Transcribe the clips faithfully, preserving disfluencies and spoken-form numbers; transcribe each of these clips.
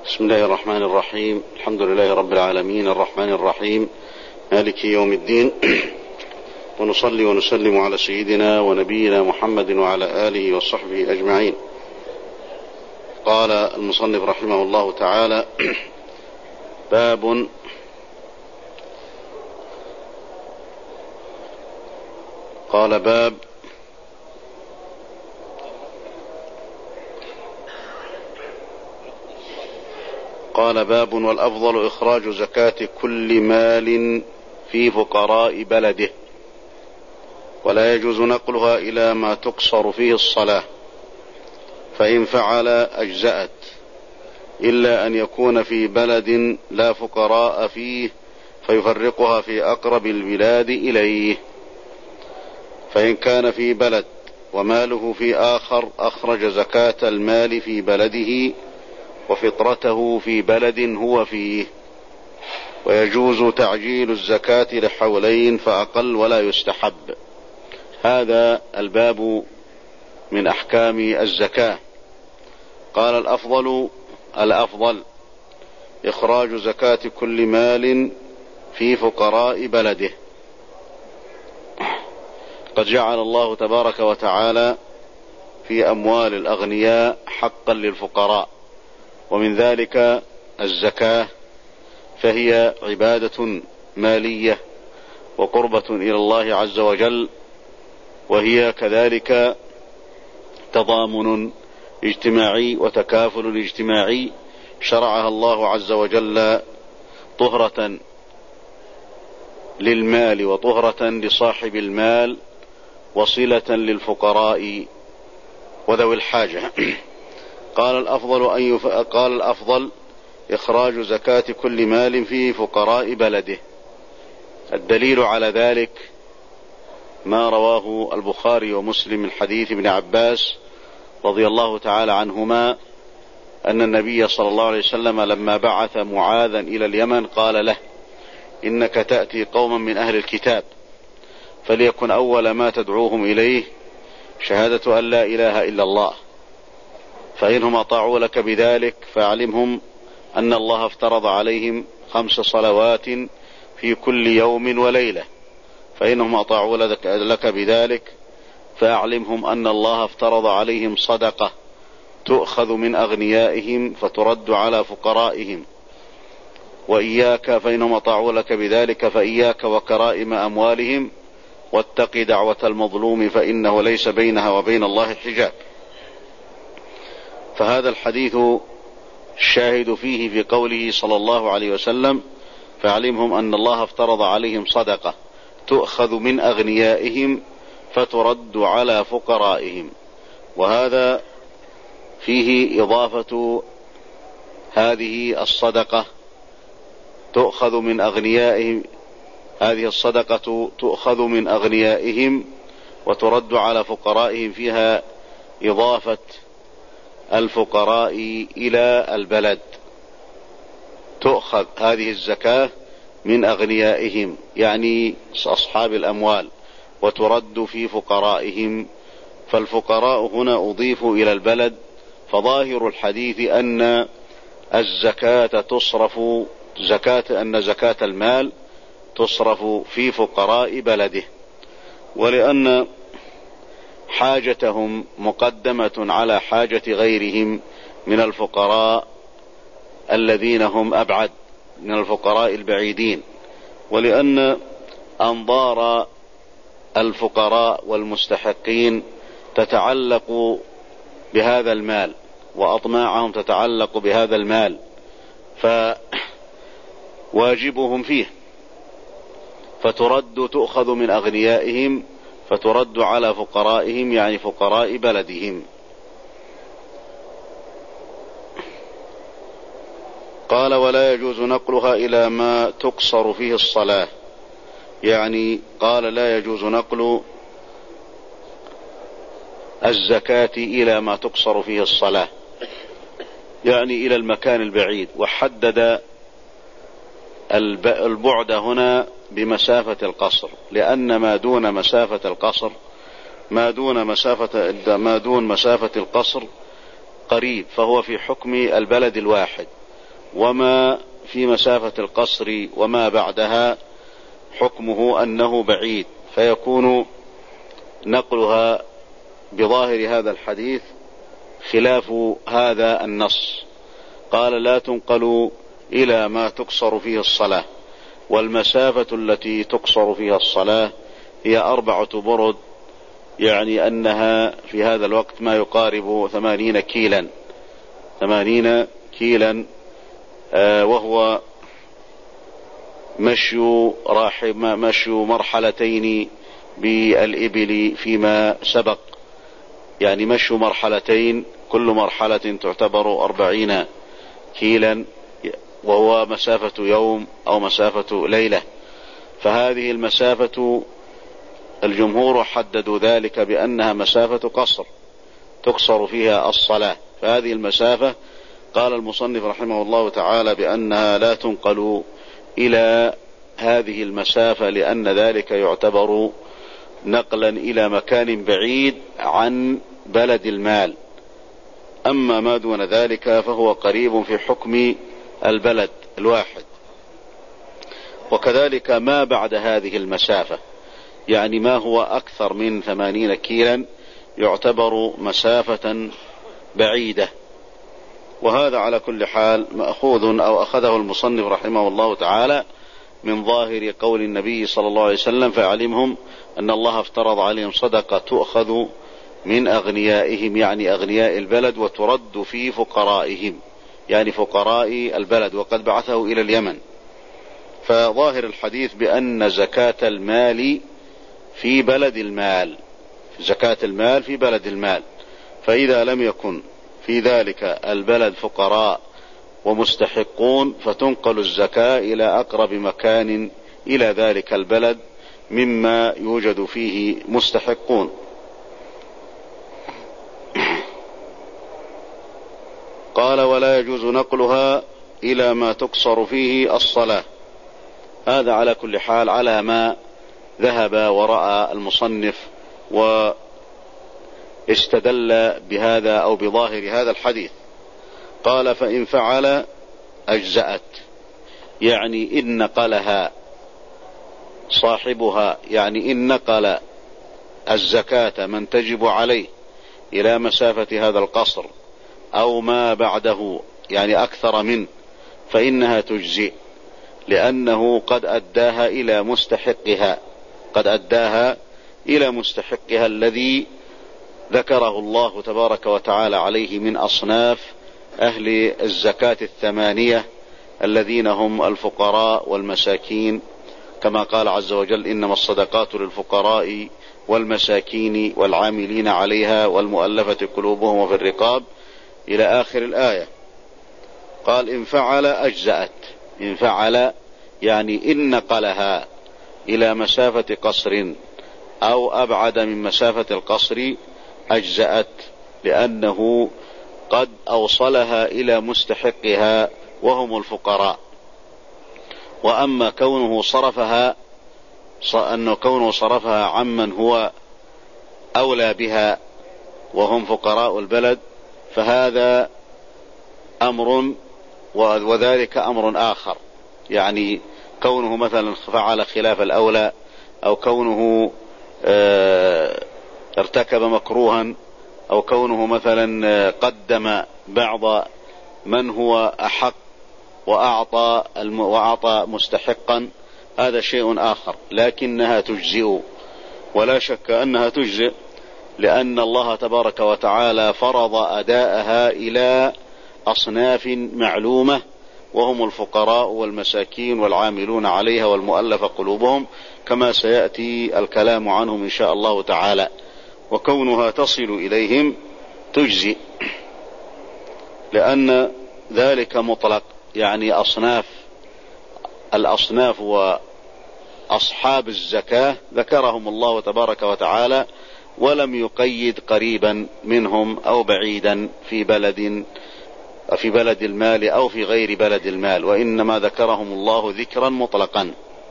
بسم الله الرحمن الرحيم. الحمد لله رب العالمين الرحمن الرحيم مالك يوم الدين، ونصلي ونسلم على سيدنا ونبينا محمد وعلى آله وصحبه أجمعين. قال المصنف رحمه الله تعالى: باب قال باب قال باب والأفضل إخراج زكاة كل مال في فقراء بلده، ولا يجوز نقلها إلى ما تقصر فيه الصلاة، فإن فعل أجزأت، إلا أن يكون في بلد لا فقراء فيه فيفرقها في أقرب البلاد إليه. فإن كان في بلد وماله في آخر أخرج زكاة المال في بلده وفطرته في بلد هو فيه، ويجوز تعجيل الزكاة لحولين فأقل ولا يستحب. هذا الباب من أحكام الزكاة. قال الأفضل الأفضل إخراج زكاة كل مال في فقراء بلده. قد جعل الله تبارك وتعالى في أموال الأغنياء حقا للفقراء، ومن ذلك الزكاة، فهي عبادة مالية وقربة إلى الله عز وجل، وهي كذلك تضامن اجتماعي وتكافل اجتماعي شرعها الله عز وجل طهرة للمال وطهرة لصاحب المال وصلة للفقراء وذوي الحاجة. قال الأفضل أن يف... قال الأفضل إخراج زكاة كل مال في فقراء بلده. الدليل على ذلك ما رواه البخاري ومسلم من حديث ابن عباس رضي الله تعالى عنهما أن النبي صلى الله عليه وسلم لما بعث معاذا إلى اليمن قال له: إنك تأتي قوما من أهل الكتاب، فليكن أول ما تدعوهم إليه شهادة أن لا إله إلا الله، فإنهم أطاعوا لك بذلك فاعلمهم أن الله افترض عليهم خمس صلوات في كل يوم وليلة، فإنهم أطاعوا لك بذلك فاعلمهم أن الله افترض عليهم صدقة تؤخذ من أغنيائهم فترد على فقرائهم، وإياك فإنهم أطاعوا لك بذلك فإياك وكرائم أموالهم، واتق دعوة المظلوم فإنه ليس بينها وبين الله حجاب. فهذا الحديث الشاهد فيه في قوله صلى الله عليه وسلم: فاعلمهم أن الله افترض عليهم صدقة تؤخذ من أغنيائهم فترد على فقرائهم. وهذا فيه إضافة هذه الصدقة تؤخذ من أغنيائهم هذه الصدقة تؤخذ من أغنيائهم وترد على فقرائهم، فيها إضافة الفقراء إلى البلد. تؤخذ هذه الزكاة من أغنيائهم يعني أصحاب الأموال وترد في فقرائهم، فالفقراء هنا أضيفوا إلى البلد. فظاهر الحديث أن الزكاة تصرف زكاة أن زكاة المال تصرف في فقراء بلده، ولأن حاجتهم مقدمة على حاجة غيرهم من الفقراء الذين هم أبعد من الفقراء البعيدين، ولأن أنظار الفقراء والمستحقين تتعلق بهذا المال وأطماعهم تتعلق بهذا المال، فواجبهم فيه، فترد تؤخذ من أغنيائهم فترد على فقرائهم يعني فقراء بلدهم. قال: ولا يجوز نقلها إلى ما تقصر فيه الصلاة، يعني قال لا يجوز نقل الزكاة إلى ما تقصر فيه الصلاة، يعني إلى المكان البعيد. وحدد البعد هنا بمسافة القصر، لأن ما دون مسافة القصر ما دون مسافة ما دون مسافة القصر قريب، فهو في حكم البلد الواحد. وما في مسافة القصر وما بعدها حكمه أنه بعيد، فيكون نقلها بظاهر هذا الحديث خلاف هذا النص. قال: لا تنقل إلى ما تقصر فيه الصلاة، والمسافة التي تقصر فيها الصلاة هي أربعة برد، يعني أنها في هذا الوقت ما يقارب ثمانين كيلا ثمانين كيلا آه وهو مشي راحب مشي مرحلتين بالإبل فيما سبق، يعني مشي مرحلتين، كل مرحلة تعتبر أربعين كيلا، وهو مسافة يوم أو مسافة ليلة. فهذه المسافة الجمهور حددوا ذلك بأنها مسافة قصر تقصر فيها الصلاة. فهذه المسافة قال المصنف رحمه الله تعالى بأنها لا تنقل إلى هذه المسافة، لأن ذلك يعتبر نقلا إلى مكان بعيد عن بلد المال. أما ما دون ذلك فهو قريب في حكم البلد الواحد. وكذلك ما بعد هذه المسافة، يعني ما هو أكثر من ثمانين كيلا يعتبر مسافة بعيدة. وهذا على كل حال مأخوذ أو أخذه المصنف رحمه الله تعالى من ظاهر قول النبي صلى الله عليه وسلم: فعلمهم أن الله افترض عليهم صدقة تؤخذ من أغنيائهم، يعني أغنياء البلد، وترد في فقرائهم، يعني فقراء البلد، وقد بعثه إلى اليمن. فظاهر الحديث بأن زكاة المال في بلد المال، زكاة المال في بلد المال. فإذا لم يكن في ذلك البلد فقراء ومستحقون فتنقل الزكاة إلى أقرب مكان إلى ذلك البلد مما يوجد فيه مستحقون. قال: ولا يجوز نقلها إلى ما تقصر فيه الصلاة. هذا على كل حال على ما ذهب ورأى المصنف واستدل بهذا أو بظاهر هذا الحديث. قال: فإن فعل أجزأت، يعني إن نقلها صاحبها، يعني إن نقل الزكاة من تجب عليه إلى مسافة هذا القصر أو ما بعده، يعني أكثر منه، فإنها تجزئ، لأنه قد أداها إلى مستحقها قد أداها إلى مستحقها الذي ذكره الله تبارك وتعالى عليه من أصناف أهل الزكاة الثمانية الذين هم الفقراء والمساكين، كما قال عز وجل: إنما الصدقات للفقراء والمساكين والعاملين عليها والمؤلفة قلوبهم وفي الرقاب، إلى آخر الآية. قال: إن فعل أجزأت، إن فعل يعني إن نقلها إلى مسافة قصر أو أبعد من مسافة القصر أجزأت، لأنه قد أوصلها إلى مستحقها وهم الفقراء. وأما كونه صرفها أنه كونه صرفها عمن هو أولى بها وهم فقراء البلد، فهذا أمر وذلك أمر آخر، يعني كونه مثلا فعل خلاف الأولى، أو كونه ارتكب مكروها، أو كونه مثلا قدم بعض من هو أحق وأعطى وأعطى مستحقا، هذا شيء آخر، لكنها تجزئ، ولا شك أنها تجزئ، لأن الله تبارك وتعالى فرض أداءها إلى أصناف معلومة، وهم الفقراء والمساكين والعاملون عليها والمؤلف قلوبهم، كما سيأتي الكلام عنهم إن شاء الله تعالى. وكونها تصل إليهم تجزئ، لأن ذلك مطلق، يعني أصناف الأصناف وأصحاب الزكاة ذكرهم الله تبارك وتعالى، ولم يقيد قريبا منهم أو بعيدا في بلد في بلد المال أو في غير بلد المال، وإنما ذكرهم الله ذكرا مطلقا.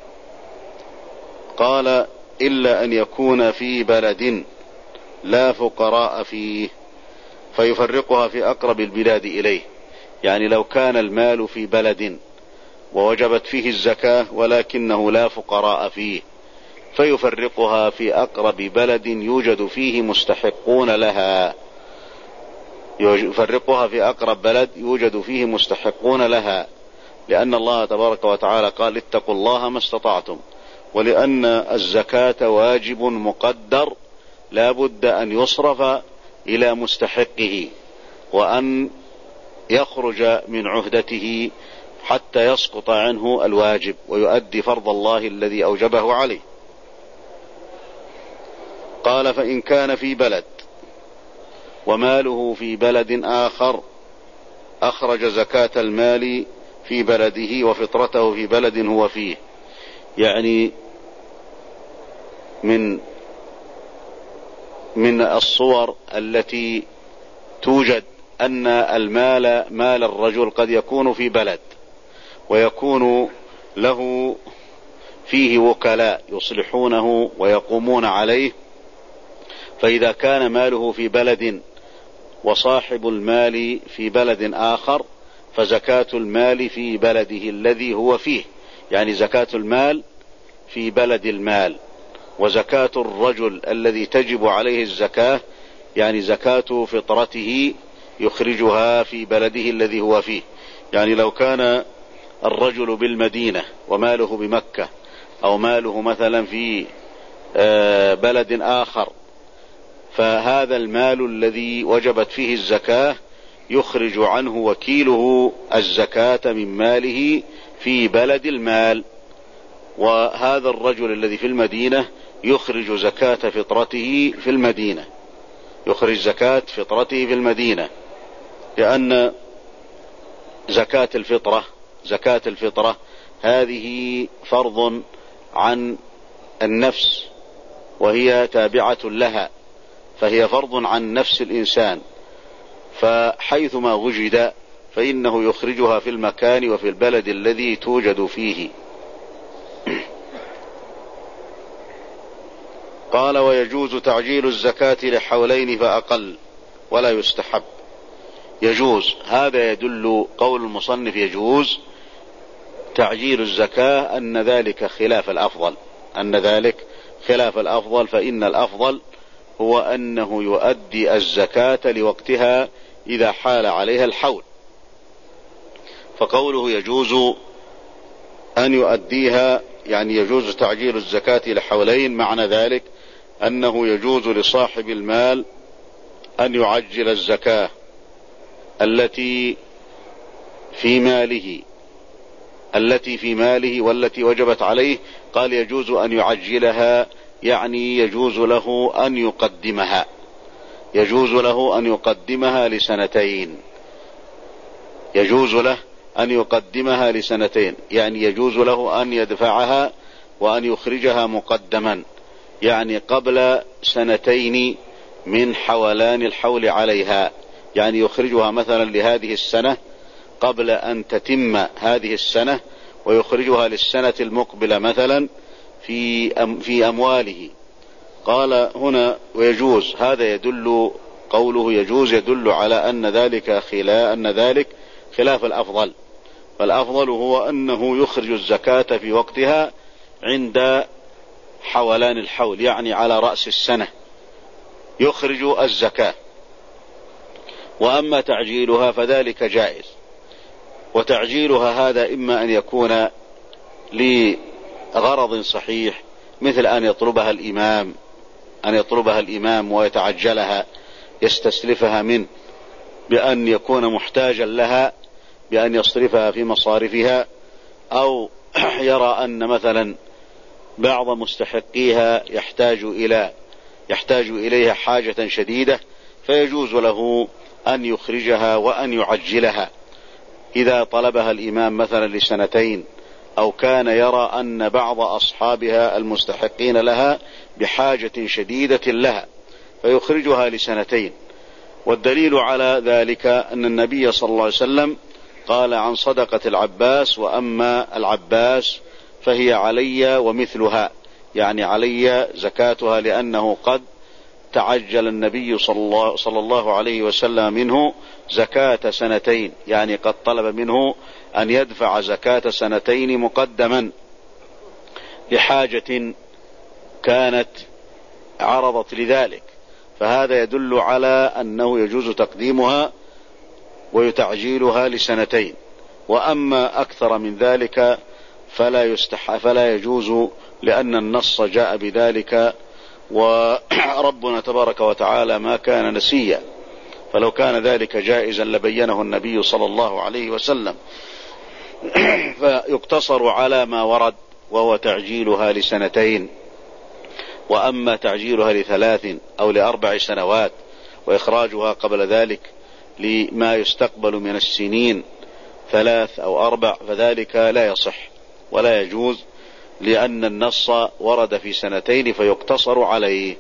قال: إلا أن يكون في بلد لا فقراء فيه، فيفرقها في أقرب البلاد إليه، يعني لو كان المال في بلد ووجبت فيه الزكاة ولكنه لا فقراء فيه، فيفرقها في أقرب بلد يوجد فيه مستحقون لها، يفرقها في أقرب بلد يوجد فيه مستحقون لها، لأن الله تبارك وتعالى قال اتقوا الله ما استطعتم، ولأن الزكاة واجب مقدر لا بد أن يصرف إلى مستحقه وأن يخرج من عهدته حتى يسقط عنه الواجب ويؤدي فرض الله الذي أوجبه عليه. قال فإن كان في بلد وماله في بلد آخر أخرج زكاة المال في بلده وفطرته في بلد هو فيه. يعني من من الصور التي توجد أن المال مال الرجل قد يكون في بلد ويكون له فيه وكلاء يصلحونه ويقومون عليه، فإذا كان ماله في بلد وصاحب المال في بلد آخر فزكاة المال في بلده الذي هو فيه، يعني زكاة المال في بلد المال، وزكاة الرجل الذي تجب عليه الزكاة يعني زكاة فطرته يخرجها في بلده الذي هو فيه. يعني لو كان الرجل بالمدينة وماله بمكة أو ماله مثلا في بلد آخر، فهذا المال الذي وجبت فيه الزكاة يخرج عنه وكيله الزكاة من ماله في بلد المال، وهذا الرجل الذي في المدينة يخرج زكاة فطرته في المدينة، يخرج زكاة فطرته في المدينة، لأن زكاة الفطرة زكاة الفطرة هذه فرض عن النفس وهي تابعة لها، فهي فرض عن نفس الإنسان، فحيثما وجد فإنه يخرجها في المكان وفي البلد الذي توجد فيه. قال ويجوز تعجيل الزكاة لحولين فأقل ولا يستحب. يجوز، هذا يدل قول المصنف يجوز تعجيل الزكاة أن ذلك خلاف الأفضل، أن ذلك خلاف الأفضل، فإن الأفضل هو أنه يؤدي الزكاة لوقتها إذا حال عليها الحول. فقوله يجوز أن يؤديها يعني يجوز تعجيل الزكاة لحولين، معنى ذلك أنه يجوز لصاحب المال أن يعجل الزكاة التي في ماله التي في ماله والتي وجبت عليه. قال يجوز أن يعجلها يعني يجوز له أن يقدمها يجوز له أن يقدمها لسنتين يجوز له أن يقدمها لسنتين يعني يجوز له أن يدفعها وأن يخرجها مقدما، يعني قبل سنتين من حولان الحول عليها، يعني يخرجها مثلا لهذه السنة قبل أن تتم هذه السنة، ويخرجها للسنة المقبلة مثلا في في أمواله. قال هنا ويجوز، هذا يدل قوله يجوز يدل على أن ذلك خلاف أن ذلك خلاف الأفضل، فالأفضل هو أنه يخرج الزكاة في وقتها عند حولان الحول، يعني على رأس السنة يخرج الزكاة. وأما تعجيلها فذلك جائز، وتعجيلها هذا إما أن يكون لغرض صحيح مثل أن يطلبها الإمام أن يطلبها الإمام ويتعجلها يستسلفها منه بأن يكون محتاجا لها بأن يصرفها في مصارفها، أو يرى أن مثلا بعض مستحقيها يحتاج إلى يحتاج إليها حاجة شديدة، فيجوز له أن يخرجها وأن يعجلها إذا طلبها الإمام مثلا لسنتين، أو كان يرى أن بعض أصحابها المستحقين لها بحاجة شديدة لها فيخرجها لسنتين. والدليل على ذلك أن النبي صلى الله عليه وسلم قال عن صدقة العباس وأما العباس فهي علي ومثلها، يعني علي زكاتها لأنه قد تعجل النبي صلى الله, صلى الله عليه وسلم منه زكاة سنتين، يعني قد طلب منه أن يدفع زكاة سنتين مقدما لحاجة كانت عرضت لذلك، فهذا يدل على أنه يجوز تقديمها ويتعجيلها لسنتين. وأما أكثر من ذلك فلا يستح فلا يجوز، لأن النص جاء بذلك، وربنا تبارك وتعالى ما كان نسيا، فلو كان ذلك جائزا لبينه النبي صلى الله عليه وسلم. فيقتصر على ما ورد وهو تعجيلها لسنتين. وأما تعجيلها لثلاث أو لأربع سنوات وإخراجها قبل ذلك لما يستقبل من السنين ثلاث أو أربع فذلك لا يصح ولا يجوز، لأن النص ورد في سنتين فيقتصر عليه،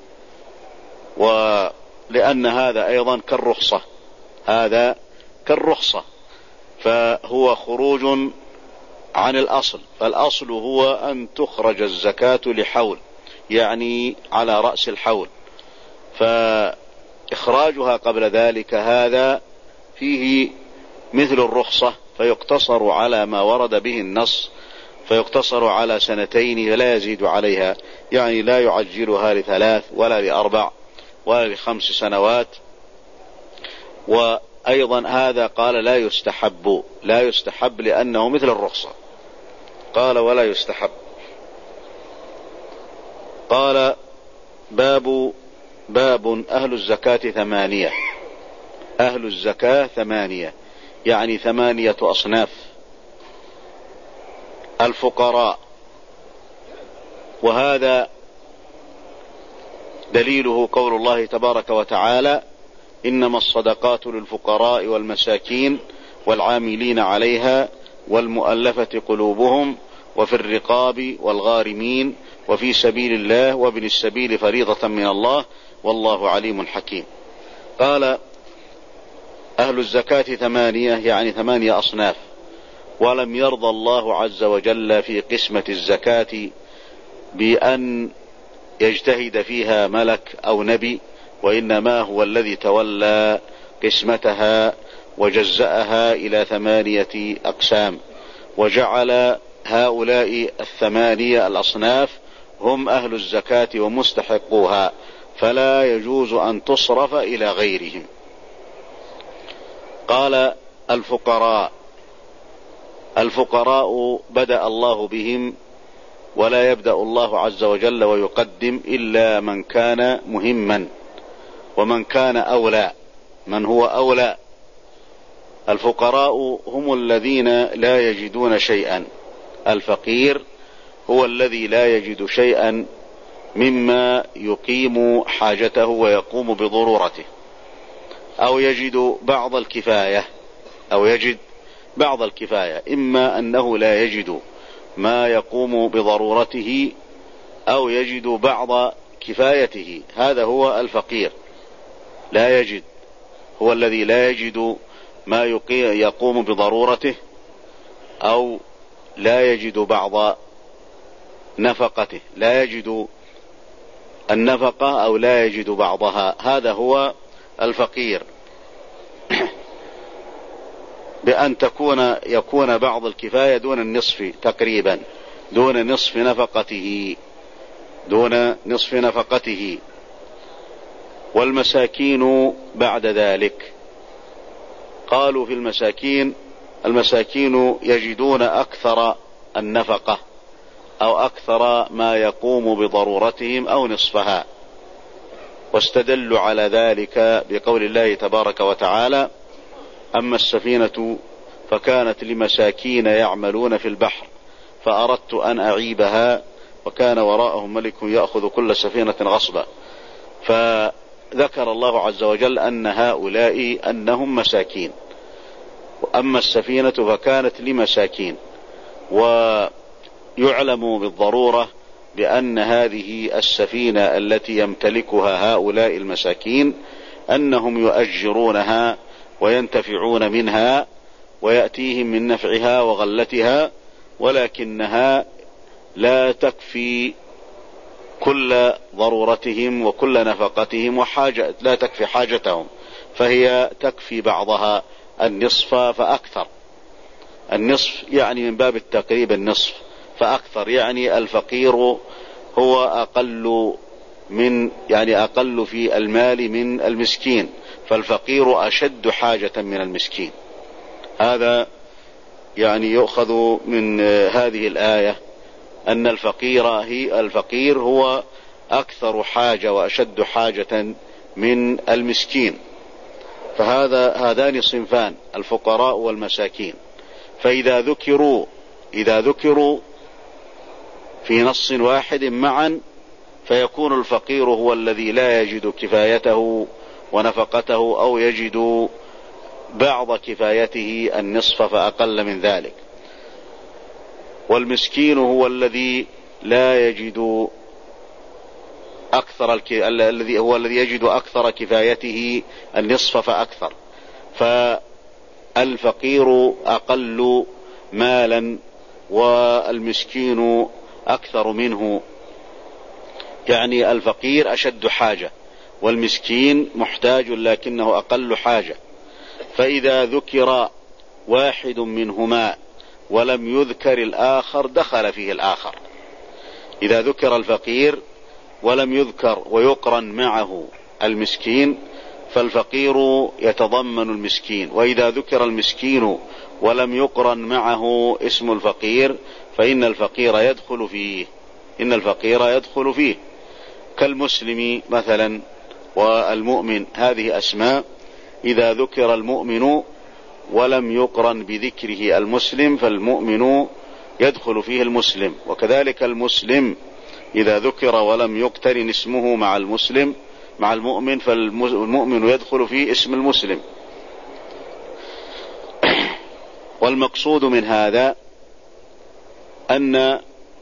ولأن هذا أيضا كالرخصة، هذا كالرخصة، فهو خروج عن الأصل. فالأصل هو أن تخرج الزكاة لحول، يعني على رأس الحول، فإخراجها قبل ذلك هذا فيه مثل الرخصة، فيقتصر على ما ورد به النص، فيقتصر على سنتين ولا يزيد عليها، يعني لا يعجلها لثلاث ولا لأربع ولا لخمس سنوات. وأيضا هذا قال لا يستحب، لا يستحب لأنه مثل الرخصة، قال ولا يستحب. قال باب باب أهل الزكاة ثمانية. أهل الزكاة ثمانية، يعني ثمانية أصناف. الفقراء، وهذا دليله قول الله تبارك وتعالى إنما الصدقات للفقراء والمساكين والعاملين عليها والمؤلفة قلوبهم وفي الرقاب والغارمين وفي سبيل الله وابن السبيل فريضة من الله والله عليم حكيم. قال أهل الزكاة ثمانية، يعني ثمانية أصناف. ولم يرضى الله عز وجل في قسمة الزكاة بأن يجتهد فيها ملك أو نبي، وإنما هو الذي تولى قسمتها وجزأها إلى ثمانية أقسام، وجعل هؤلاء الثمانية الأصناف هم أهل الزكاة ومستحقوها، فلا يجوز أن تصرف إلى غيرهم. قال الفقراء. الفقراء بدأ الله بهم، ولا يبدأ الله عز وجل ويقدم إلا من كان مهما ومن كان أولى، من هو أولى. الفقراء هم الذين لا يجدون شيئا. الفقير هو الذي لا يجد شيئا مما يقيم حاجته ويقوم بضرورته، أو يجد بعض الكفاية أو يجد بعض الكفاية، إما أنه لا يجد ما يقوم بضرورته أو يجد بعض كفايته، هذا هو الفقير. لا يجد، هو الذي لا يجد ما يقوم بضرورته أو لا يجد بعض نفقته، لا يجد النفقة أو لا يجد بعضها، هذا هو الفقير. بأن تكون يكون بعض الكفاية دون النصف تقريبا، دون نصف نفقته، دون نصف نفقته. والمساكين بعد ذلك، قالوا في المساكين المساكين يجدون أكثر النفقة أو أكثر ما يقوم بضرورتهم أو نصفها، واستدلوا على ذلك بقول الله تبارك وتعالى أما السفينة فكانت لمساكين يعملون في البحر فأردت أن أعيبها وكان وراءهم ملك يأخذ كل سفينة غصبا. فذكر الله عز وجل أن هؤلاء أنهم مساكين. وأما السفينة فكانت لمساكين، ويعلم بالضرورة بأن هذه السفينة التي يمتلكها هؤلاء المساكين أنهم يؤجرونها وينتفعون منها ويأتيهم من نفعها وغلتها، ولكنها لا تكفي كل ضرورتهم وكل نفقتهم وحاجة لا تكفي حاجتهم، فهي تكفي بعضها النصف فأكثر. النصف يعني من باب التقريب النصف فأكثر، يعني الفقير هو أقل من يعني أقل في المال من المسكين، فالفقير أشد حاجة من المسكين. هذا يعني يؤخذ من هذه الآية أن الفقير هي الفقير هو أكثر حاجة وأشد حاجة من المسكين. فهذا هذان صنفان، الفقراء والمساكين. فإذا ذكروا إذا ذكروا في نص واحد معا فيكون الفقير هو الذي لا يجد كفايته ونفقته، أو يجد بعض كفايته النصف فأقل من ذلك، والمسكين هو الذي لا يجد أكثر الك... الذي هو الذي يجد أكثر كفايته النصف فأكثر. فالفقير أقل مالا والمسكين أكثر منه، يعني الفقير أشد حاجة والمسكين محتاج لكنه أقل حاجة. فإذا ذكر واحد منهما ولم يذكر الآخر دخل فيه الآخر. إذا ذكر الفقير ولم يذكر ويقرن معه المسكين فالفقير يتضمن المسكين، وإذا ذكر المسكين ولم يقرن معه اسم الفقير فإن الفقير يدخل فيه إن الفقير يدخل فيه كالمسلم مثلا والمؤمن. هذه أسماء إذا ذكر المؤمن ولم يقرن بذكره المسلم فالمؤمن يدخل فيه المسلم، وكذلك المسلم إذا ذكر ولم يقترن اسمه مع المسلم مع المؤمن فالمؤمن يدخل فيه اسم المسلم. والمقصود من هذا أن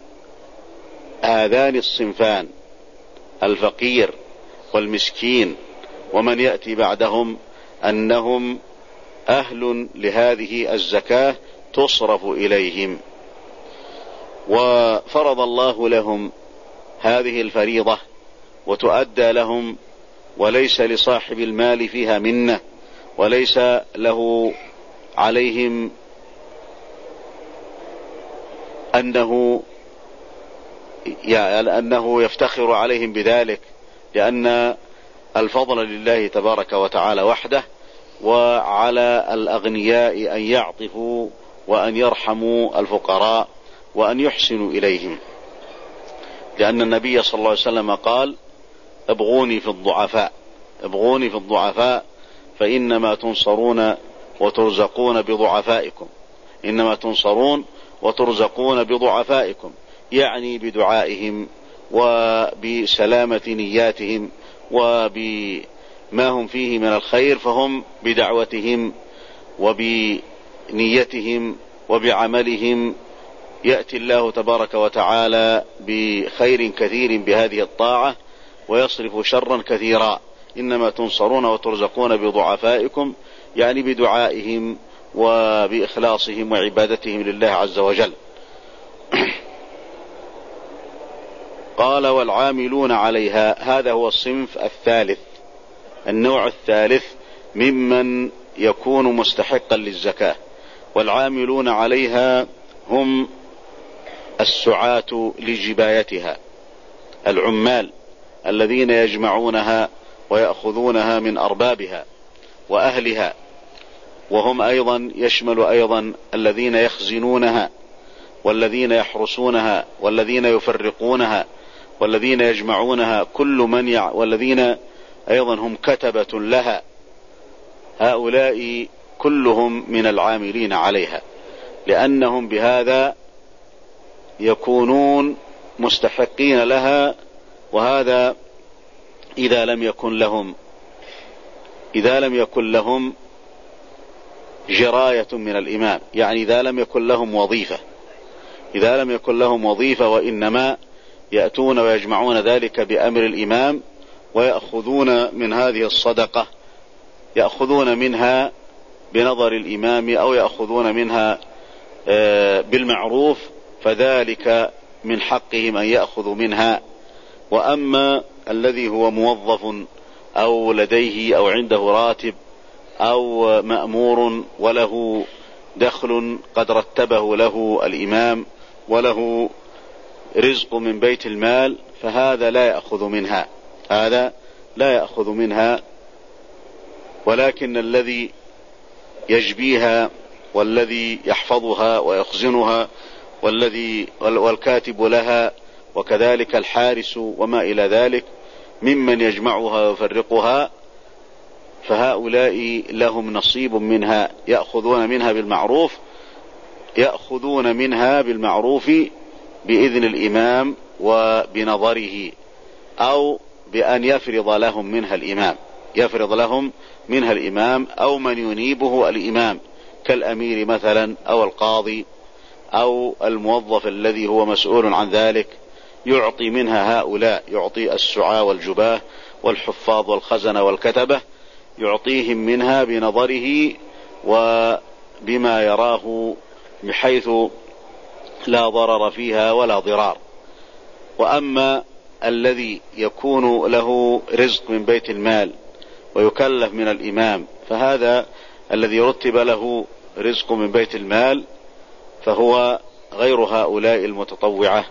هذان الصنفان الفقير والمسكين ومن يأتي بعدهم أنهم أهل لهذه الزكاة تصرف إليهم، وفرض الله لهم هذه الفريضة وتؤدى لهم، وليس لصاحب المال فيها منة، وليس له عليهم أنه يعني أنه يفتخر عليهم بذلك، لأن الفضل لله تبارك وتعالى وحده، وعلى الأغنياء أن يعطفوا وأن يرحموا الفقراء وأن يحسنوا إليهم، لأن النبي صلى الله عليه وسلم قال: ابغوني في الضعفاء ابغوني في الضعفاء فإنما تنصرون وترزقون بضعفائكم إنما تنصرون وترزقون بضعفائكم، يعني بدعائهم وبسلامة نياتهم وبما هم فيه من الخير، فهم بدعوتهم وبنيتهم وبعملهم يأتي الله تبارك وتعالى بخير كثير بهذه الطاعة ويصرف شرا كثيرا. إنما تنصرون وترزقون بضعفائكم، يعني بدعائهم وبإخلاصهم وعبادتهم لله عز وجل. قال: والعاملون عليها. هذا هو الصنف الثالث، النوع الثالث ممن يكون مستحقا للزكاة. والعاملون عليها هم السعاة لجبايتها، العمال الذين يجمعونها ويأخذونها من أربابها وأهلها، وهم أيضا يشمل أيضا الذين يخزنونها والذين يحرسونها والذين يفرقونها والذين يجمعونها، كل من يع... والذين أيضا هم كتبة لها، هؤلاء كلهم من العاملين عليها، لأنهم بهذا يكونون مستحقين لها. وهذا إذا لم يكن لهم إذا لم يكن لهم جراية من الإمام، يعني إذا لم يكن لهم وظيفة إذا لم يكن لهم وظيفة وإنما يأتون ويجمعون ذلك بأمر الإمام ويأخذون من هذه الصدقة، يأخذون منها بنظر الإمام أو يأخذون منها بالمعروف، فذلك من حقهم أن يأخذوا منها وأما الذي هو موظف أو لديه أو عنده راتب أو مأمور وله دخل قد رتبه له الإمام وله رزق من بيت المال، فهذا لا يأخذ منها، هذا لا يأخذ منها، ولكن الذي يجبيها والذي يحفظها ويخزنها والذي والكاتب لها وكذلك الحارس وما إلى ذلك ممن يجمعها ويفرقها، فهؤلاء لهم نصيب منها، يأخذون منها بالمعروف، يأخذون منها بالمعروف بإذن الإمام وبنظره، أو بأن يفرض لهم منها الإمام، يفرض لهم منها الإمام أو من ينيبه الإمام كالأمير مثلا أو القاضي أو الموظف الذي هو مسؤول عن ذلك، يعطي منها هؤلاء، يعطي السعاة والجباه والحفاظ والخزنة والكتبة، يعطيهم منها بنظره وبما يراه بحيث لا ضرر فيها ولا ضرار. وأما الذي يكون له رزق من بيت المال ويكلف من الإمام، فهذا الذي رتب له رزق من بيت المال فهو غير هؤلاء المتطوعة.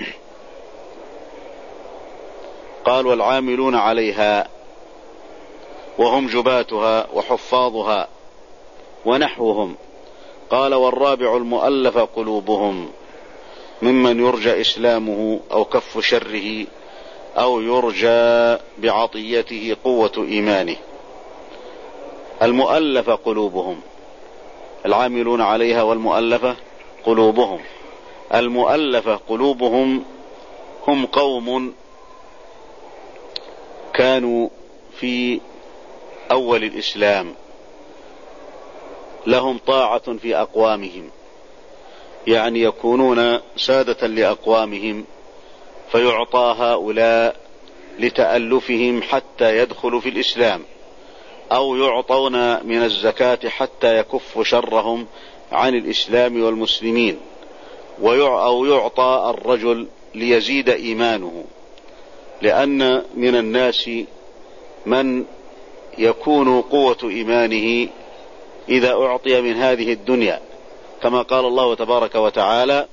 قال والعاملون عليها وهم جباتها وحفاظها ونحوهم. قال والرابع المؤلف قلوبهم ممن يرجى إسلامه أو كف شره أو يرجى بعطيته قوة إيمانه. المؤلف قلوبهم، العاملون عليها والمؤلفة قلوبهم. المؤلفة قلوبهم هم قوم كانوا في أول الإسلام لهم طاعة في أقوامهم، يعني يكونون سادة لأقوامهم، فيعطى هؤلاء لتألفهم حتى يدخلوا في الإسلام، أو يعطون من الزكاة حتى يكف شرهم عن الإسلام والمسلمين، أو يعطى الرجل ليزيد إيمانه، لأن من الناس من يكون قوة إيمانه إذا أعطي من هذه الدنيا، كما قال الله تبارك وتعالى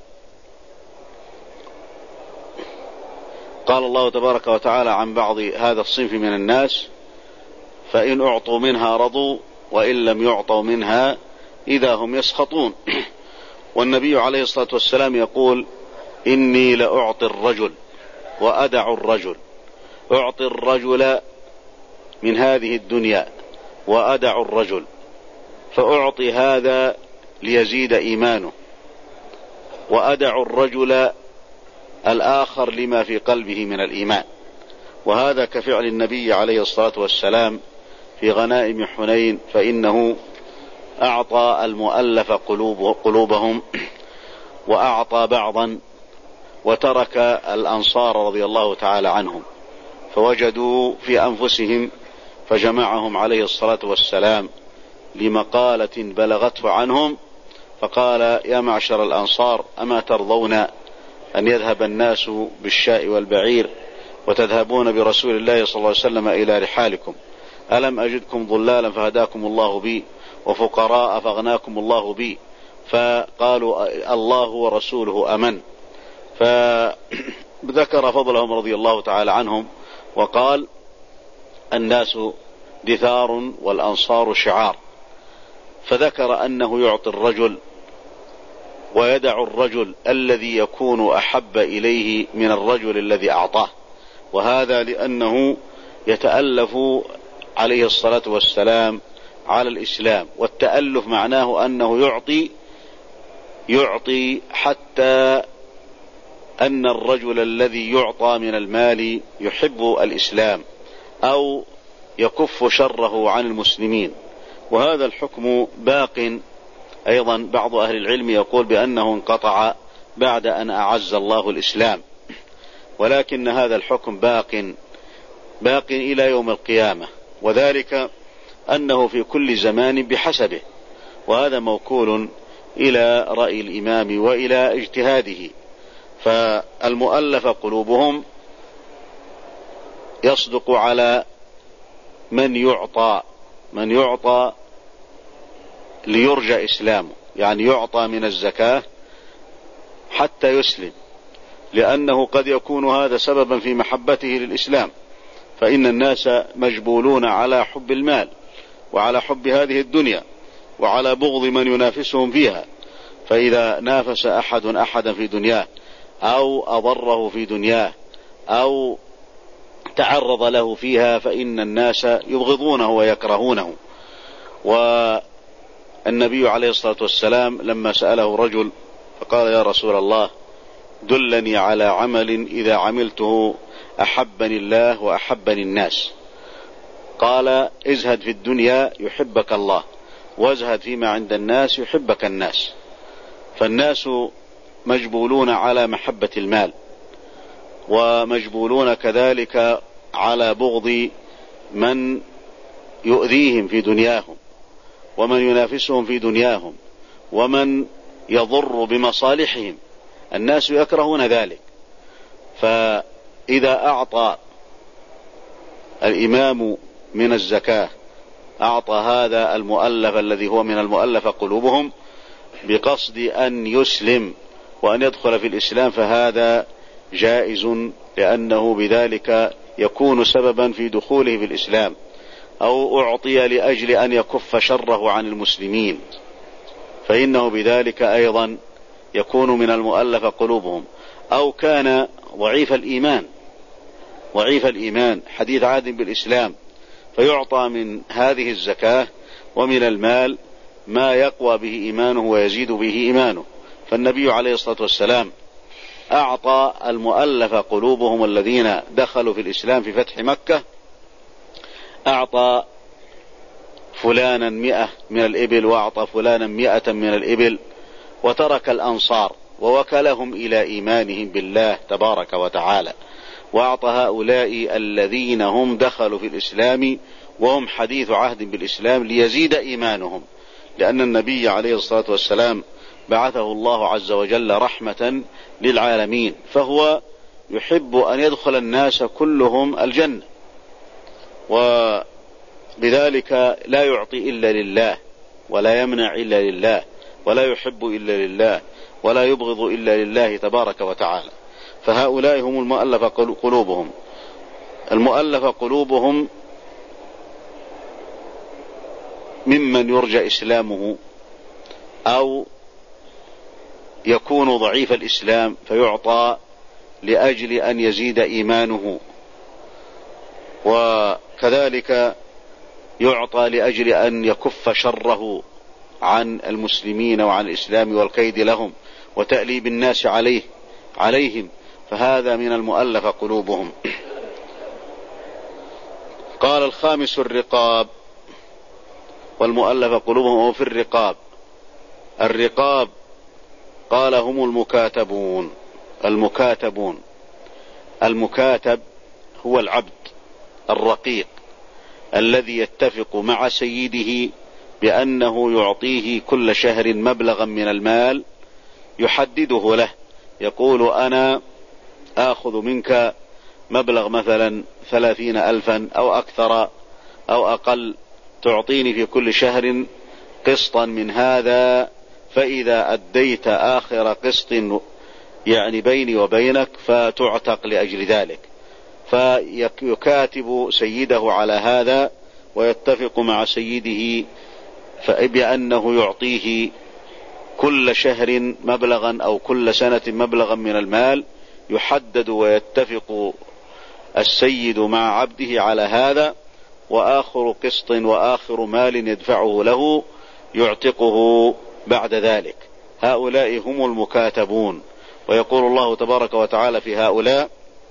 قال الله تبارك وتعالى عن بعض هذا الصنف من الناس: فإن أعطوا منها رضوا وإن لم يعطوا منها إذا هم يسخطون. والنبي عليه الصلاة والسلام يقول: إني لأعطي الرجل وأدع الرجل، أعطي الرجل من هذه الدنيا وأدع الرجل، فأعطي هذا ليزيد إيمانه، وأدع الرجل الآخر لما في قلبه من الإيمان. وهذا كفعل النبي عليه الصلاة والسلام في غنائم حنين، فإنه أعطى المؤلف قلوب قلوبهم وأعطى بعضا وترك الأنصار رضي الله تعالى عنهم، فوجدوا في أنفسهم فجمعهم عليه الصلاة والسلام لمقالة بلغته عنهم، فقال: يا معشر الأنصار، أما ترضون أن يذهب الناس بالشاء والبعير وتذهبون برسول الله صلى الله عليه وسلم إلى رحالكم؟ ألم أجدكم ضلالا فهداكم الله بي، وفقراء فأغناكم الله بي؟ فقالوا: الله ورسوله أمن. فذكر فضلهم رضي الله تعالى عنهم وقال: الناس دثار والأنصار شعار. فذكر أنه يعطي الرجل ويدع الرجل الذي يكون أحب إليه من الرجل الذي أعطاه، وهذا لأنه يتألف عليه الصلاة والسلام على الإسلام. والتألف معناه أنه يعطي يعطي حتى أن الرجل الذي يعطى من المال يحب الإسلام أو يكف شره عن المسلمين. وهذا الحكم باق أيضا. بعض أهل العلم يقول بأنه انقطع بعد أن أعز الله الإسلام، ولكن هذا الحكم باق باق إلى يوم القيامة، وذلك أنه في كل زمان بحسبه، وهذا موكول إلى رأي الإمام وإلى اجتهاده. فالمؤلف قلوبهم يصدق على من يعطى من يعطى ليرجى إسلامه، يعني يعطى من الزكاة حتى يسلم، لأنه قد يكون هذا سببا في محبته للإسلام، فإن الناس مجبولون على حب المال وعلى حب هذه الدنيا وعلى بغض من ينافسهم فيها، فإذا نافس أحد أحدا في دنياه أو أضره في دنياه أو تعرض له فيها فإن الناس يبغضونه ويكرهونه. والنبي عليه الصلاة والسلام لما سأله رجل فقال: يا رسول الله، دلني على عمل إذا عملته أحبني الله وأحبني الناس. قال: ازهد في الدنيا يحبك الله، وازهد فيما عند الناس يحبك الناس. فالناس مجبولون على محبة المال، ومجبولون كذلك على بغض من يؤذيهم في دنياهم ومن ينافسهم في دنياهم ومن يضر بمصالحهم، الناس يكرهون ذلك. فإذا أعطى الإمام من الزكاة، أعطى هذا المؤلف الذي هو من المؤلف قلوبهم بقصد أن يسلم وأن يدخل في الإسلام، فهذا جائز، لأنه بذلك يكون سببا في دخوله في الإسلام، أو أعطي لأجل أن يكف شره عن المسلمين، فإنه بذلك أيضا يكون من المؤلف قلوبهم. أو كان ضعيف الإيمان ضعيف الإيمان حديث عهد بالإسلام، فيعطى من هذه الزكاة ومن المال ما يقوى به إيمانه ويزيد به إيمانه. فالنبي عليه الصلاة والسلام أعطى المؤلف قلوبهم الذين دخلوا في الإسلام في فتح مكة، أعطى فلانا مئة من الإبل وأعطى فلانا مئة من الإبل، وترك الأنصار ووكلهم إلى إيمانهم بالله تبارك وتعالى، وأعطى هؤلاء الذين هم دخلوا في الإسلام وهم حديث عهد بالإسلام ليزيد إيمانهم، لأن النبي عليه الصلاة والسلام بعثه الله عز وجل رحمة للعالمين، فهو يحب أن يدخل الناس كلهم الجنة، وبذلك لا يعطي إلا لله ولا يمنع إلا لله ولا يحب إلا لله ولا يبغض إلا لله تبارك وتعالى. فهؤلاء هم المؤلف قلوبهم. المؤلف قلوبهم ممن يرجى إسلامه أو يكون ضعيف الإسلام فيعطى لأجل أن يزيد إيمانه، وكذلك يعطى لأجل أن يكف شره عن المسلمين وعن الإسلام والكيد لهم وتأليب الناس عليه عليهم، فهذا من المؤلف قلوبهم. قال: الخامس الرقاب، والمؤلف قلوبهم في الرقاب. الرقاب قال: هم المكاتبون. المكاتبون المكاتب هو العبد الرقيق الذي يتفق مع سيده بأنه يعطيه كل شهر مبلغا من المال يحدده له، يقول: أنا آخذ منك مبلغ مثلا ثلاثين ألفا أو أكثر أو أقل، تعطيني في كل شهر قسطا من هذا، فإذا أديت آخر قسط يعني بيني وبينك فتعتق لأجل ذلك. فيكاتب سيده على هذا ويتفق مع سيده بأنه يعطيه كل شهر مبلغا أو كل سنة مبلغا من المال يحدد، ويتفق السيد مع عبده على هذا، وآخر قسط وآخر مال يدفعه له يعتقه بعد ذلك. هؤلاء هم المكاتبون. ويقول الله تبارك وتعالى في هؤلاء: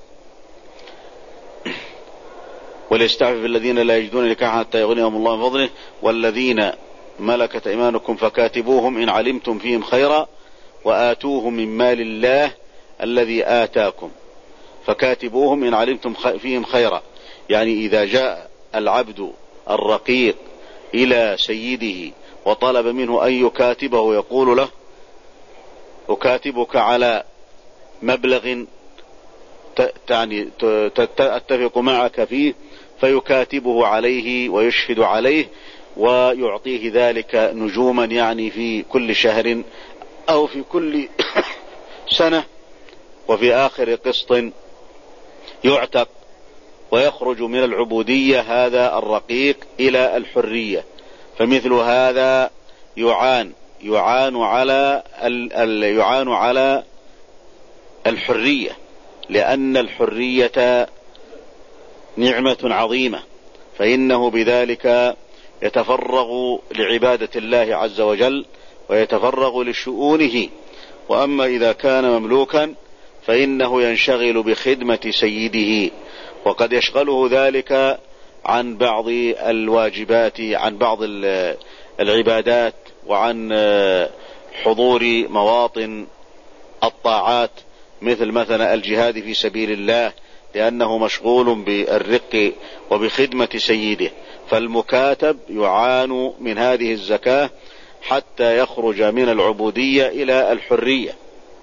وليستعفف الذين لا يجدون نكاحا حتى يغنيهم الله من فضله والذين ملكت أيمانكم فكاتبوهم إن علمتم فيهم خيرا وآتوهم من مال الله الذي آتاكم. فكاتبوهم إن علمتم فيهم خيرا، يعني إذا جاء العبد الرقيق إلى سيده وطلب منه أن يكاتبه يقول له: أكاتبك على مبلغ يعني أتفق معك فيه، فيكاتبه عليه ويشهد عليه ويعطيه ذلك نجوما، يعني في كل شهر أو في كل سنة، وفي آخر قسط يعتق ويخرج من العبودية هذا الرقيق إلى الحرية. فمثل هذا يعان يعان على ال يعان على الحرية، لأن الحرية نعمة عظيمة، فإنه بذلك يتفرغ لعبادة الله عز وجل ويتفرغ لشؤونه. وأما إذا كان مملوكا فإنه ينشغل بخدمة سيده، وقد يشغله ذلك عن بعض الواجبات، عن بعض العبادات، وعن حضور مواطن الطاعات، مثل مثلا الجهاد في سبيل الله، لأنه مشغول بالرق وبخدمة سيده. فالمكاتب يعان من هذه الزكاة حتى يخرج من العبودية إلى الحرية.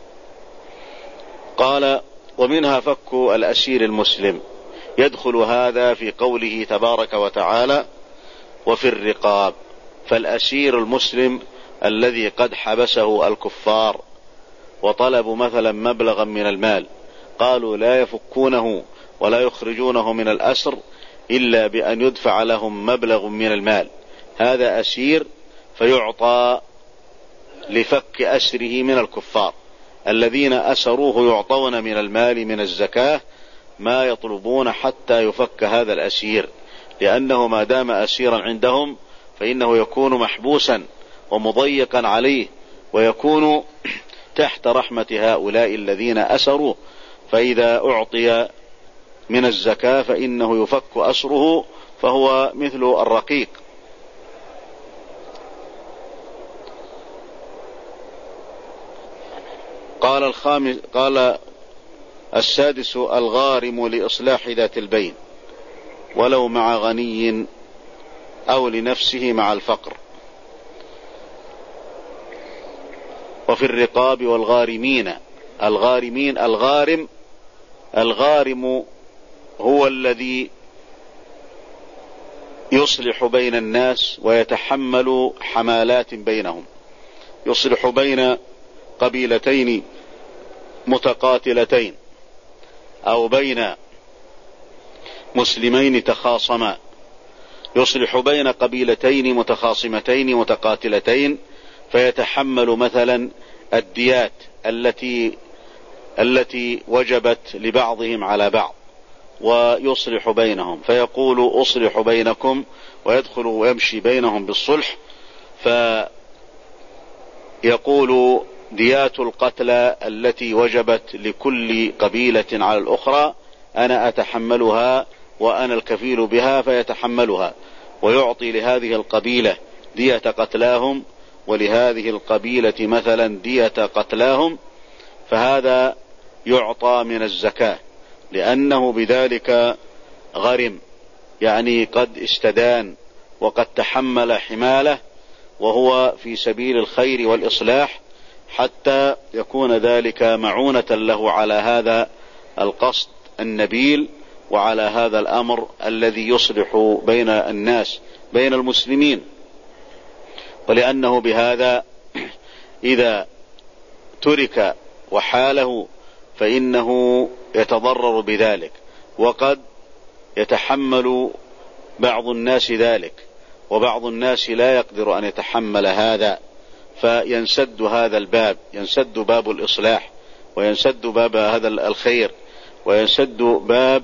قال: ومنها فك الأسير المسلم. يدخل هذا في قوله تبارك وتعالى: وفي الرقاب. فالأسير المسلم الذي قد حبسه الكفار وطلبوا مثلا مبلغا من المال، قالوا لا يفكونه ولا يخرجونه من الأسر إلا بأن يدفع لهم مبلغ من المال. هذا أسير، فيعطى لفك أسره من الكفار. الذين أسروه يعطون من المال من الزكاة ما يطلبون حتى يفك هذا الأسير، لأنه ما دام أسيرا عندهم فإنه يكون محبوسا ومضيقا عليه، ويكون تحت رحمة هؤلاء الذين أسروه. فإذا أعطي من الزكاة فإنه يفك أسره، فهو مثل الرقيق. قال الخامس قال السادس: الغارم لإصلاح ذات البين ولو مع غني أو لنفسه مع الفقر. وفي الرقاب والغارمين. الغارمين الغارم الغارم هو الذي يصلح بين الناس ويتحمل حمالات بينهم، يصلح بين قبيلتين متقاتلتين أو بين مسلمين تخاصما، يصلح بين قبيلتين متخاصمتين متقاتلتين، فيتحمل مثلا الديات التي التي وجبت لبعضهم على بعض، ويصلح بينهم، فيقول أصلح بينكم، ويدخل ويمشي بينهم بالصلح، فيقول ديات القتلى التي وجبت لكل قبيلة على الأخرى أنا أتحملها وأنا الكفيل بها، فيتحملها، ويعطي لهذه القبيلة دية قتلاهم ولهذه القبيلة مثلا دية قتلاهم، فهذا يعطى من الزكاة، لأنه بذلك غرم، يعني قد استدان وقد تحمل حماله، وهو في سبيل الخير والإصلاح، حتى يكون ذلك معونة له على هذا القصد النبيل وعلى هذا الأمر الذي يصلح بين الناس بين المسلمين. ولأنه بهذا إذا ترك وحاله فإنه يتضرر بذلك، وقد يتحمل بعض الناس ذلك، وبعض الناس لا يقدر أن يتحمل هذا، فينسد هذا الباب، ينسد باب الإصلاح، وينسد باب هذا الخير، وينسد باب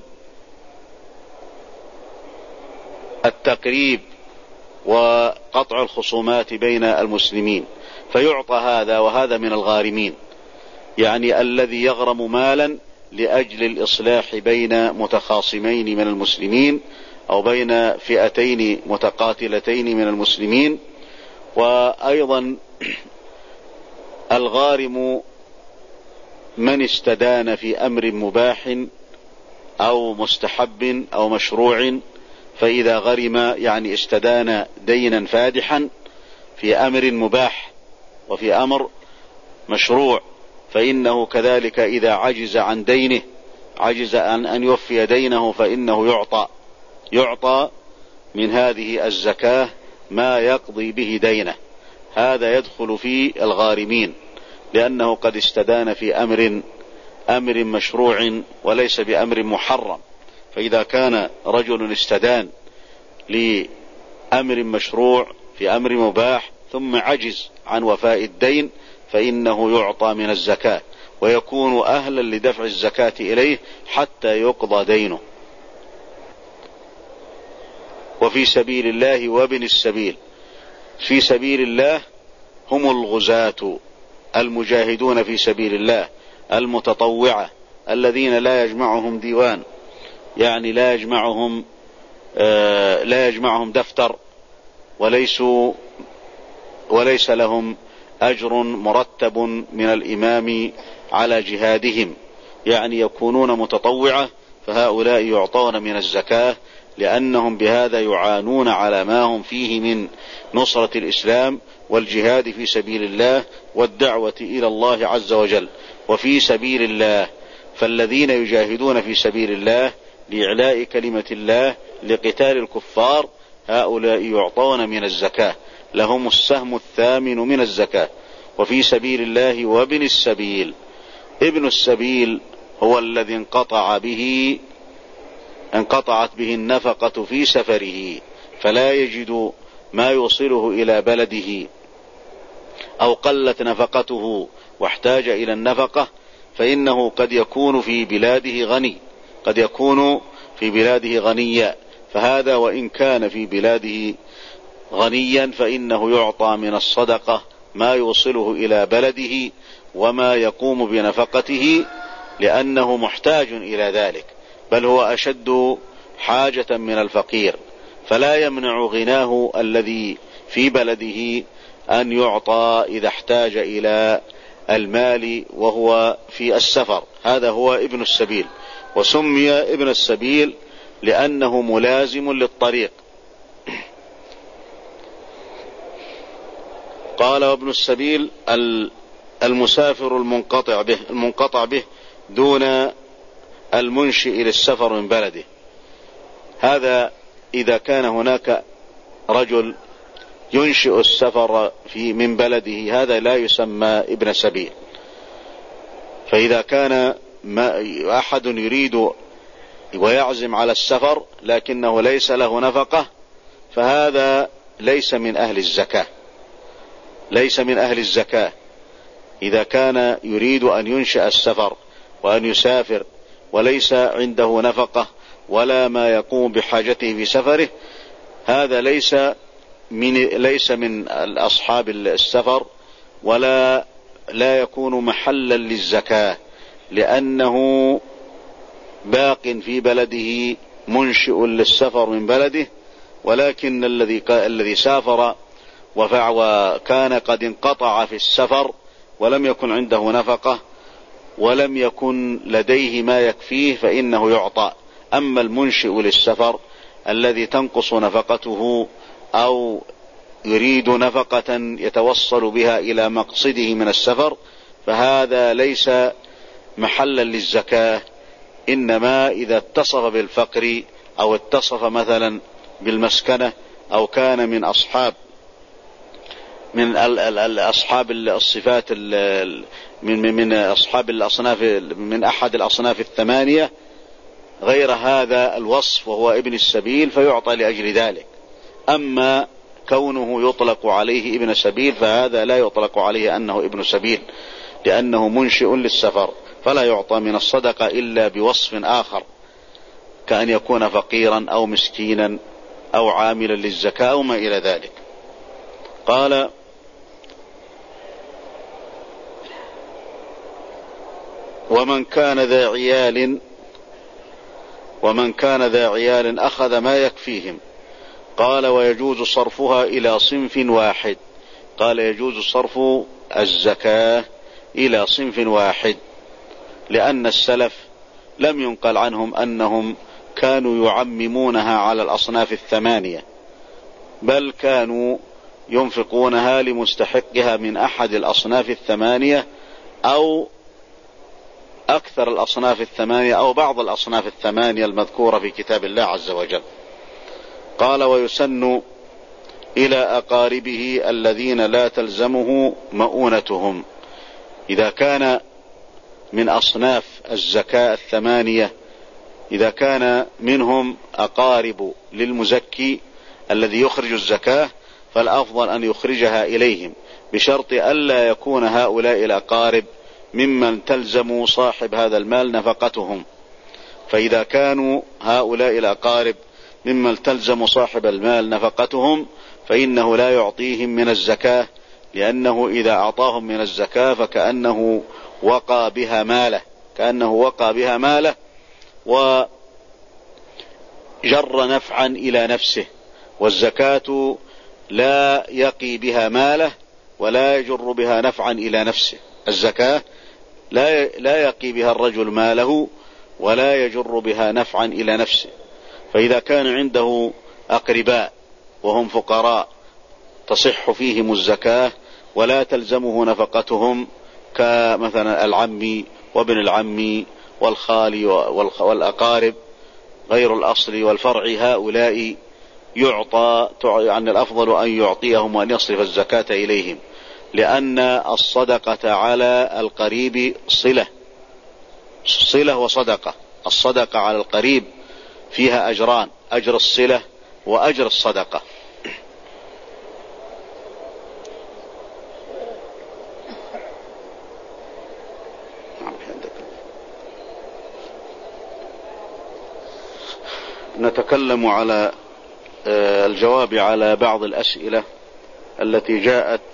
التقريب وقطع الخصومات بين المسلمين، فيعطى هذا. وهذا من الغارمين، يعني الذي يغرم مالا لأجل الإصلاح بين متخاصمين من المسلمين أو بين فئتين متقاتلتين من المسلمين. وأيضا الغارم من استدان في أمر مباح أو مستحب أو مشروع، فإذا غرم يعني استدان دينا فادحا في أمر مباح وفي أمر مشروع، فإنه كذلك إذا عجز عن دينه عجز عن أن يوفي دينه فإنه يعطى يعطى من هذه الزكاة ما يقضي به دينه. هذا يدخل في الغارمين، لأنه قد استدان في أمر أمر مشروع وليس بأمر محرم. فإذا كان رجل استدان لأمر مشروع في أمر مباح ثم عجز عن وفاء الدين فإنه يعطى من الزكاة، ويكون أهلا لدفع الزكاة إليه حتى يقضى دينه. وفي سبيل الله وابن السبيل. في سبيل الله هم الغزاة المجاهدون في سبيل الله المتطوعة الذين لا يجمعهم ديوان، يعني لا يجمعهم آه لا يجمعهم دفتر، وليسوا وليس لهم أجر مرتب من الإمام على جهادهم، يعني يكونون متطوعة، فهؤلاء يعطون من الزكاة لأنهم بهذا يعانون على ما هم فيه من نصرة الإسلام والجهاد في سبيل الله والدعوة إلى الله عز وجل. وفي سبيل الله، فالذين يجاهدون في سبيل الله لإعلاء كلمة الله لقتال الكفار هؤلاء يعطون من الزكاة، لهم السهم الثامن من الزكاة. وفي سبيل الله وابن السبيل. ابن السبيل هو الذي انقطع به انقطعت به النفقة في سفره، فلا يجد ما يوصله إلى بلده، أو قلت نفقته واحتاج إلى النفقة، فإنه قد يكون في بلاده غني قد يكون في بلاده غنيا، فهذا وإن كان في بلاده غنيا فإنه يعطى من الصدقة ما يوصله إلى بلده وما يقوم بنفقته، لأنه محتاج إلى ذلك، بل هو أشد حاجة من الفقير، فلا يمنع غناه الذي في بلده أن يعطى إذا احتاج إلى المال وهو في السفر. هذا هو ابن السبيل. وسمي ابن السبيل لأنه ملازم للطريق. قال وابن السبيل المسافر المنقطع به المنقطع به دون المنشئ للسفر من بلده. هذا إذا كان هناك رجل ينشئ السفر في من بلده هذا لا يسمى ابن سبيل. فإذا كان ما أحد يريد ويعزم على السفر لكنه ليس له نفقة فهذا ليس من أهل الزكاة ليس من أهل الزكاة. إذا كان يريد أن ينشئ السفر وأن يسافر وليس عنده نفقة ولا ما يقوم بحاجته في سفره، هذا ليس من ليس من أصحاب السفر، ولا لا يكون محلا للزكاة، لأنه باق في بلده منشئ للسفر من بلده. ولكن الذي الذي سافر وكان قد انقطع في السفر ولم يكن عنده نفقة ولم يكن لديه ما يكفيه فإنه يعطى. أما المنشئ للسفر الذي تنقص نفقته أو يريد نفقة يتوصل بها إلى مقصده من السفر فهذا ليس محلا للزكاة، إنما إذا اتصف بالفقر أو اتصف مثلا بالمسكنة أو كان من أصحاب من أصحاب الصفات من من أصحاب الأصناف من أحد الأصناف الثمانية غير هذا الوصف وهو ابن السبيل فيعطى لأجل ذلك. أما كونه يطلق عليه ابن سبيل فهذا لا يطلق عليه أنه ابن سبيل، لأنه منشئ للسفر، فلا يعطى من الصدقة إلا بوصف آخر كأن يكون فقيرا أو مسكينا أو عاملا للزكاة أو ما إلى ذلك. قال ومن كان ذا عيال ومن كان ذا عيال أخذ ما يكفيهم. قال ويجوز صرفها إلى صنف واحد. قال يجوز صرف الزكاة إلى صنف واحد، لأن السلف لم ينقل عنهم أنهم كانوا يعممونها على الأصناف الثمانية، بل كانوا ينفقونها لمستحقها من أحد الأصناف الثمانية أو أكثر الأصناف الثمانية أو بعض الأصناف الثمانية المذكورة في كتاب الله عز وجل. قال: ويسن إلى أقاربه الذين لا تلزمه مؤونتهم. إذا كان من أصناف الزكاة الثمانية، إذا كان منهم أقارب للمزكي الذي يخرج الزكاة، فالأفضل أن يخرجها إليهم، بشرط ألا يكون هؤلاء الأقارب ممن تلزم صاحب هذا المال نفقتهم. فإذا كانوا هؤلاء الأقارب ممن تلزم صاحب المال نفقتهم فإنه لا يعطيهم من الزكاة، لأنه إذا أعطاهم من الزكاة فكأنه وقى بها ماله كأنه وقى بها ماله وجر نفعا إلى نفسه، والزكاة لا يقي بها ماله ولا يجر بها نفعا إلى نفسه. الزكاة لا لا يقي بها الرجل ماله ولا يجر بها نفعا إلى نفسه. فإذا كان عنده أقرباء وهم فقراء تصح فيهم الزكاة ولا تلزمه نفقتهم، كمثلا العم وابن العم والخال والأقارب غير الأصل والفرع، هؤلاء يعطى يعني الأفضل أن يعطيهم وأن يصرف الزكاة إليهم، لأن الصدقة على القريب صلة صلة وصدقة. الصدقة على القريب فيها أجران: أجر الصلة وأجر الصدقة. نتكلم على الجواب على بعض الأسئلة التي جاءت